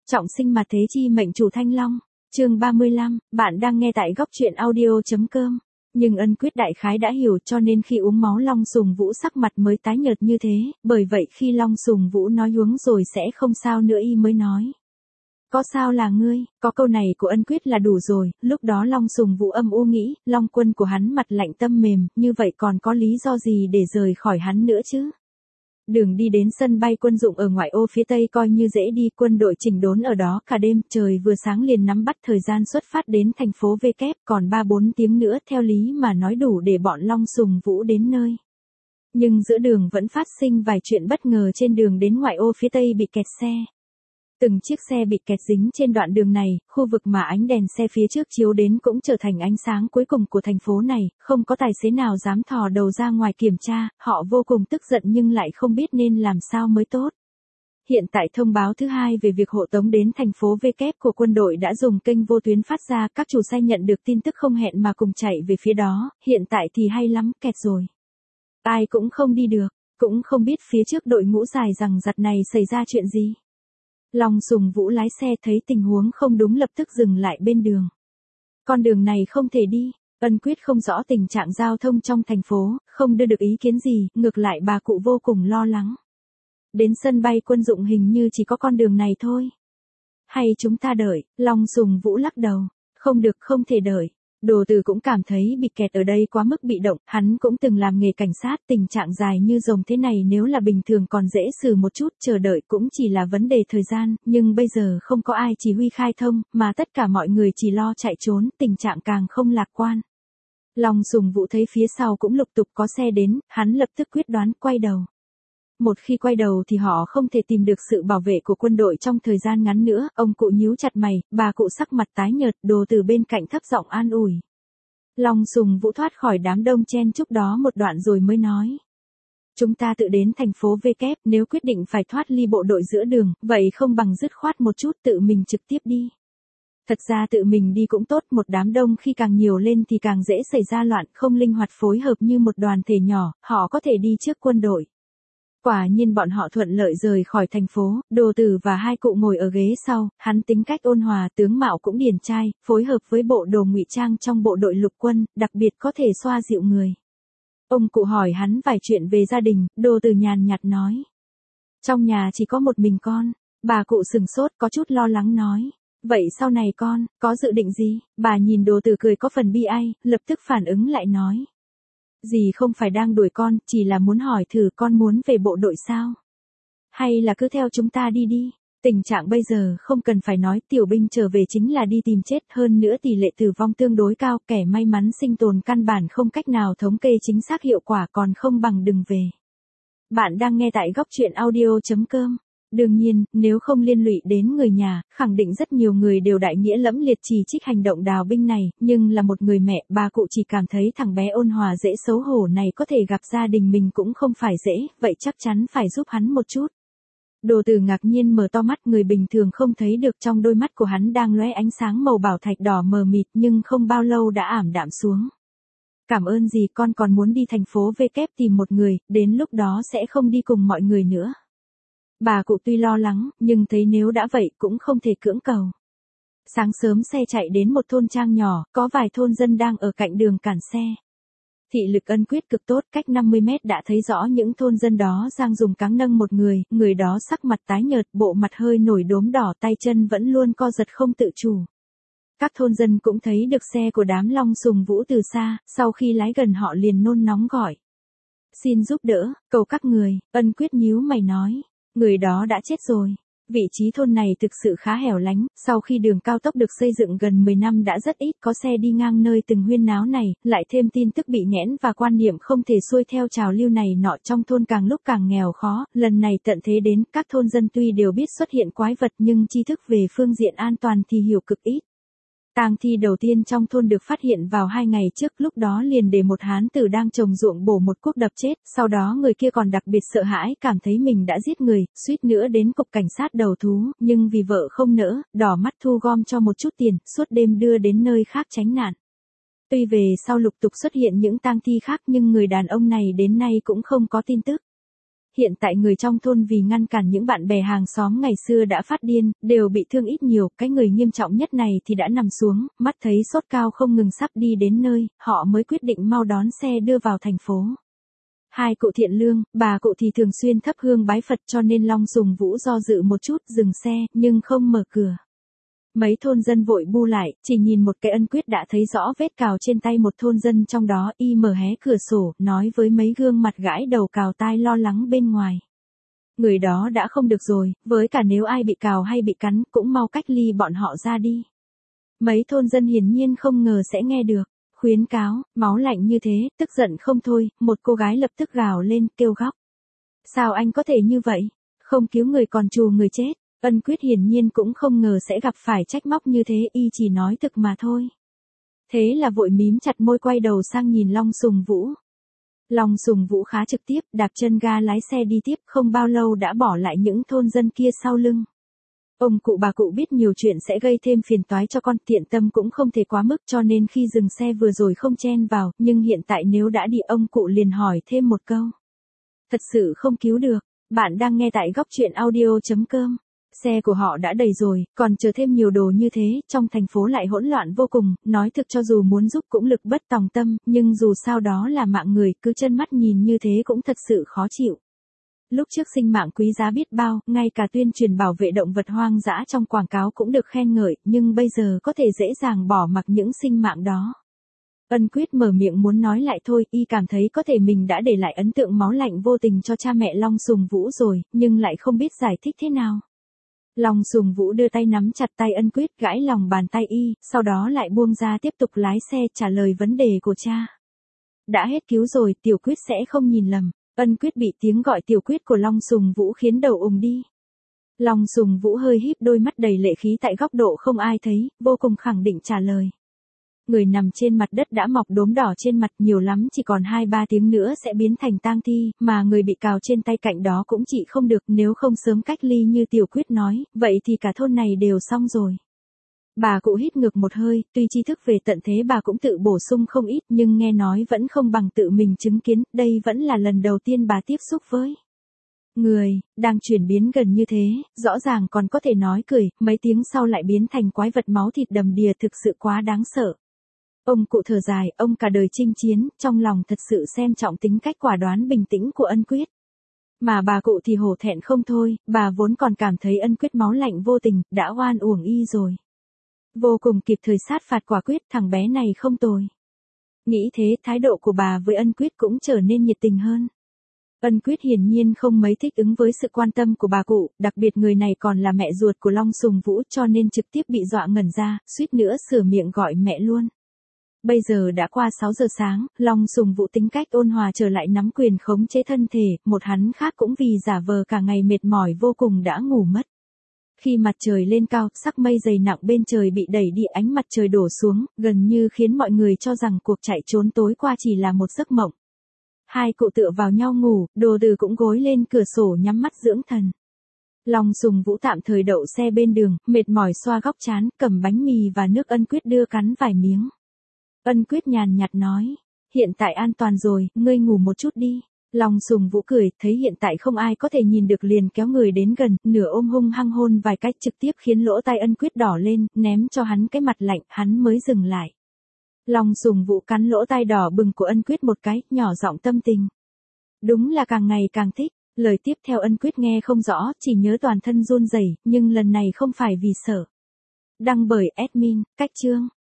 Trọng sinh mà thế chi mệnh chủ Thanh Long. Chương 35, bạn đang nghe tại góc truyện audio.com. Nhưng Ân Quyết đại khái đã hiểu, cho nên khi uống máu Long Sùng Vũ sắc mặt mới tái nhợt như thế, bởi vậy khi Long Sùng Vũ nói uống rồi sẽ không sao nữa y mới nói. Có sao là ngươi, có câu này của Ân Quyết là đủ rồi. Lúc đó Long Sùng Vũ âm u nghĩ, Long Quân của hắn mặt lạnh tâm mềm, như vậy còn có lý do gì để rời khỏi hắn nữa chứ? Đường đi đến sân bay quân dụng ở ngoại ô phía Tây coi như dễ đi, quân đội chỉnh đốn ở đó cả đêm, trời vừa sáng liền nắm bắt thời gian xuất phát đến thành phố V kép, còn 3-4 tiếng nữa theo lý mà nói đủ để bọn Long Sùng Vũ đến nơi. Nhưng giữa đường vẫn phát sinh vài chuyện bất ngờ. Trên đường đến ngoại ô phía Tây bị kẹt xe. Từng chiếc xe bị kẹt dính trên đoạn đường này, khu vực mà ánh đèn xe phía trước chiếu đến cũng trở thành ánh sáng cuối cùng của thành phố này, không có tài xế nào dám thò đầu ra ngoài kiểm tra, họ vô cùng tức giận nhưng lại không biết nên làm sao mới tốt. Hiện tại thông báo thứ hai về việc hộ tống đến thành phố V kép của quân đội đã dùng kênh vô tuyến phát ra, các chủ xe nhận được tin tức không hẹn mà cùng chạy về phía đó, hiện tại thì hay lắm, kẹt rồi. Ai cũng không đi được, cũng không biết phía trước đội ngũ dài rằng giặc này xảy ra chuyện gì. Long Sùng Vũ lái xe thấy tình huống không đúng lập tức dừng lại bên đường. Con đường này không thể đi. Ân Quyết không rõ tình trạng giao thông trong thành phố, không đưa được ý kiến gì, ngược lại bà cụ vô cùng lo lắng. Đến sân bay quân dụng hình như chỉ có con đường này thôi. Hay chúng ta đợi? Long Sùng Vũ lắc đầu. Không được, không thể đợi. Đồ Từ cũng cảm thấy bị kẹt ở đây quá mức bị động, hắn cũng từng làm nghề cảnh sát, tình trạng dài như rồng thế này nếu là bình thường còn dễ xử một chút, chờ đợi cũng chỉ là vấn đề thời gian, nhưng bây giờ không có ai chỉ huy khai thông, mà tất cả mọi người chỉ lo chạy trốn, tình trạng càng không lạc quan. Long Sùng Vũ thấy phía sau cũng lục tục có xe đến, hắn lập tức quyết đoán quay đầu. Một khi quay đầu thì họ không thể tìm được sự bảo vệ của quân đội trong thời gian ngắn nữa. Ông cụ nhíu chặt mày, bà cụ sắc mặt tái nhợt, Đồ Từ bên cạnh thấp giọng an ủi. Long Sùng Vũ thoát khỏi đám đông chen chúc đó một đoạn rồi mới nói. Chúng ta tự đến thành phố V kép, nếu quyết định phải thoát ly bộ đội giữa đường, vậy không bằng dứt khoát một chút tự mình trực tiếp đi. Thật ra tự mình đi cũng tốt, một đám đông khi càng nhiều lên thì càng dễ xảy ra loạn, không linh hoạt phối hợp như một đoàn thể nhỏ, họ có thể đi trước quân đội. Quả nhiên bọn họ thuận lợi rời khỏi thành phố, Đồ Tử và hai cụ ngồi ở ghế sau, hắn tính cách ôn hòa, tướng mạo cũng điển trai, phối hợp với bộ đồ ngụy trang trong bộ đội lục quân, đặc biệt có thể xoa dịu người. Ông cụ hỏi hắn vài chuyện về gia đình, Đồ Tử nhàn nhạt nói. Trong nhà chỉ có một mình con. Bà cụ sừng sốt có chút lo lắng nói. Vậy sau này con, có dự định gì? Bà nhìn Đồ Tử cười có phần bi ai, lập tức phản ứng lại nói. Dì không phải đang đuổi con, chỉ là muốn hỏi thử con muốn về bộ đội sao? Hay là cứ theo chúng ta đi đi? Tình trạng bây giờ không cần phải nói, tiểu binh trở về chính là đi tìm chết, hơn nữa tỷ lệ tử vong tương đối cao, kẻ may mắn sinh tồn căn bản không cách nào thống kê chính xác hiệu quả, còn không bằng đừng về. Bạn đang nghe tại góc truyện audio.com. Đương nhiên, nếu không liên lụy đến người nhà, khẳng định rất nhiều người đều đại nghĩa lẫm liệt chỉ trích hành động đào binh này, nhưng là một người mẹ, bà cụ chỉ cảm thấy thằng bé ôn hòa dễ xấu hổ này có thể gặp gia đình mình cũng không phải dễ, vậy chắc chắn phải giúp hắn một chút. Đồ Tử ngạc nhiên mở to mắt, người bình thường không thấy được, trong đôi mắt của hắn đang lóe ánh sáng màu bảo thạch đỏ mờ mịt nhưng không bao lâu đã ảm đạm xuống. Cảm ơn dì, con còn muốn đi thành phố V kép tìm một người, đến lúc đó sẽ không đi cùng mọi người nữa. Bà cụ tuy lo lắng, nhưng thấy nếu đã vậy cũng không thể cưỡng cầu. Sáng sớm xe chạy đến một thôn trang nhỏ, có vài thôn dân đang ở cạnh đường cản xe. Thị lực Ân Quyết cực tốt, cách 50 mét đã thấy rõ những thôn dân đó đang dùng cáng nâng một người đó sắc mặt tái nhợt, bộ mặt hơi nổi đốm đỏ, tay chân vẫn luôn co giật không tự chủ. Các thôn dân cũng thấy được xe của đám Long Sùng Vũ từ xa, sau khi lái gần họ liền nôn nóng gọi. Xin giúp đỡ, cầu các người. Ân Quyết nhíu mày nói. Người đó đã chết rồi. Vị trí thôn này thực sự khá hẻo lánh, sau khi đường cao tốc được xây dựng gần 10 năm đã rất ít có xe đi ngang nơi từng huyên náo này, lại thêm tin tức bị nghẽn và quan niệm không thể xuôi theo trào lưu này nọ, trong thôn càng lúc càng nghèo khó, lần này tận thế đến, các thôn dân tuy đều biết xuất hiện quái vật nhưng tri thức về phương diện an toàn thì hiểu cực ít. Tang thi đầu tiên trong thôn được phát hiện vào 2 ngày trước, lúc đó liền để một hán tử đang trồng ruộng bổ một cuốc đập chết, sau đó người kia còn đặc biệt sợ hãi, cảm thấy mình đã giết người, suýt nữa đến cục cảnh sát đầu thú, nhưng vì vợ không nỡ, đỏ mắt thu gom cho một chút tiền, suốt đêm đưa đến nơi khác tránh nạn. Tuy về sau lục tục xuất hiện những tang thi khác nhưng người đàn ông này đến nay cũng không có tin tức. Hiện tại người trong thôn vì ngăn cản những bạn bè hàng xóm ngày xưa đã phát điên, đều bị thương ít nhiều, cái người nghiêm trọng nhất này thì đã nằm xuống, mắt thấy sốt cao không ngừng sắp đi đến nơi, họ mới quyết định mau đón xe đưa vào thành phố. Hai cụ thiện lương, bà cụ thì thường xuyên thắp hương bái Phật cho nên Long Sùng Vũ do dự một chút dừng xe, nhưng không mở cửa. Mấy thôn dân vội bu lại, chỉ nhìn một cái Ân Quyết đã thấy rõ vết cào trên tay một thôn dân trong đó, y mở hé cửa sổ, nói với mấy gương mặt gãi đầu cào tai lo lắng bên ngoài. Người đó đã không được rồi, với cả nếu ai bị cào hay bị cắn, cũng mau cách ly bọn họ ra đi. Mấy thôn dân hiển nhiên không ngờ sẽ nghe được. Khuyến cáo, máu lạnh như thế, tức giận không thôi, một cô gái lập tức gào lên, kêu góc. Sao anh có thể như vậy? Không cứu người còn trù người chết. Ân Quyết hiển nhiên cũng không ngờ sẽ gặp phải trách móc như thế, y chỉ nói thực mà thôi. Thế là vội mím chặt môi quay đầu sang nhìn Long Sùng Vũ. Long Sùng Vũ khá trực tiếp, đạp chân ga lái xe đi tiếp, không bao lâu đã bỏ lại những thôn dân kia sau lưng. Ông cụ bà cụ biết nhiều chuyện sẽ gây thêm phiền toái cho con, thiện tâm cũng không thể quá mức, cho nên khi dừng xe vừa rồi không chen vào, nhưng hiện tại nếu đã đi, ông cụ liền hỏi thêm một câu. Thật sự không cứu được, bạn đang nghe tại góc truyện audio.com. Xe của họ đã đầy rồi, còn chờ thêm nhiều đồ như thế, trong thành phố lại hỗn loạn vô cùng, nói thực cho dù muốn giúp cũng lực bất tòng tâm, nhưng dù sao đó là mạng người, cứ chân mắt nhìn như thế cũng thật sự khó chịu. Lúc trước sinh mạng quý giá biết bao, ngay cả tuyên truyền bảo vệ động vật hoang dã trong quảng cáo cũng được khen ngợi, nhưng bây giờ có thể dễ dàng bỏ mặc những sinh mạng đó. Ân Quyết mở miệng muốn nói lại thôi, y cảm thấy có thể mình đã để lại ấn tượng máu lạnh vô tình cho cha mẹ Long Sùng Vũ rồi, nhưng lại không biết giải thích thế nào. Long Sùng Vũ đưa tay nắm chặt tay Ân Quyết, gãi lòng bàn tay y, sau đó lại buông ra tiếp tục lái xe trả lời vấn đề của cha. Đã hết cứu rồi, Tiểu Quyết sẽ không nhìn lầm. Ân Quyết bị tiếng gọi Tiểu Quyết của Long Sùng Vũ khiến đầu ùng đi. Long Sùng Vũ hơi híp đôi mắt đầy lệ khí tại góc độ không ai thấy, vô cùng khẳng định trả lời. Người nằm trên mặt đất đã mọc đốm đỏ trên mặt, nhiều lắm chỉ còn 2-3 tiếng nữa sẽ biến thành tang thi, mà người bị cào trên tay cạnh đó cũng trị không được, nếu không sớm cách ly như Tiểu Quyết nói, vậy thì cả thôn này đều xong rồi. Bà cụ hít ngược một hơi, tuy tri thức về tận thế bà cũng tự bổ sung không ít, nhưng nghe nói vẫn không bằng tự mình chứng kiến, đây vẫn là lần đầu tiên bà tiếp xúc với người, đang chuyển biến gần như thế, rõ ràng còn có thể nói cười, mấy tiếng sau lại biến thành quái vật máu thịt đầm đìa, thực sự quá đáng sợ. Ông cụ thở dài, ông cả đời chinh chiến, trong lòng thật sự xem trọng tính cách quả đoán bình tĩnh của Ân Quyết. Mà bà cụ thì hổ thẹn không thôi, bà vốn còn cảm thấy Ân Quyết máu lạnh vô tình, đã oan uổng y rồi. Vô cùng kịp thời sát phạt quả quyết, thằng bé này không tồi. Nghĩ thế, thái độ của bà với Ân Quyết cũng trở nên nhiệt tình hơn. Ân Quyết hiển nhiên không mấy thích ứng với sự quan tâm của bà cụ, đặc biệt người này còn là mẹ ruột của Long Sùng Vũ, cho nên trực tiếp bị dọa ngẩn ra, suýt nữa sửa miệng gọi mẹ luôn. Bây giờ đã qua 6 giờ sáng, Long Sùng Vũ tính cách ôn hòa trở lại nắm quyền khống chế thân thể, một hắn khác cũng vì giả vờ cả ngày mệt mỏi vô cùng đã ngủ mất. Khi mặt trời lên cao, sắc mây dày nặng bên trời bị đẩy đi, ánh mặt trời đổ xuống, gần như khiến mọi người cho rằng cuộc chạy trốn tối qua chỉ là một giấc mộng. Hai cụ tựa vào nhau ngủ, Đồ Từ cũng gối lên cửa sổ nhắm mắt dưỡng thần. Long Sùng Vũ tạm thời đậu xe bên đường, mệt mỏi xoa góc trán, cầm bánh mì và nước Ân Quyết đưa cắn vài miếng. Ân Quyết nhàn nhạt nói, hiện tại an toàn rồi, ngươi ngủ một chút đi. Long Sùng Vũ cười, thấy hiện tại không ai có thể nhìn được liền kéo người đến gần, nửa ôm hung hăng hôn vài cách trực tiếp khiến lỗ tai Ân Quyết đỏ lên, ném cho hắn cái mặt lạnh, hắn mới dừng lại. Long Sùng Vũ cắn lỗ tai đỏ bừng của Ân Quyết một cái, nhỏ giọng tâm tình. Đúng là càng ngày càng thích, lời tiếp theo Ân Quyết nghe không rõ, chỉ nhớ toàn thân run rẩy, nhưng lần này không phải vì sợ. Đăng bởi admin, Cách Chương.